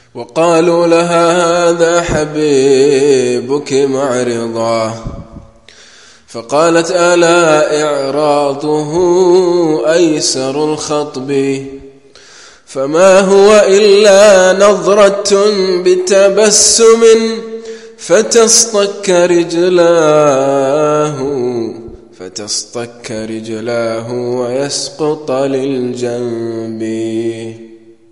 وقالوا لها هذا حبيبك معرضا، فقالت ألا إعراضه أيسر الخطب، فما هو إلا نظرة بتبسم فتصطك رجلاه ويسقط للجنب.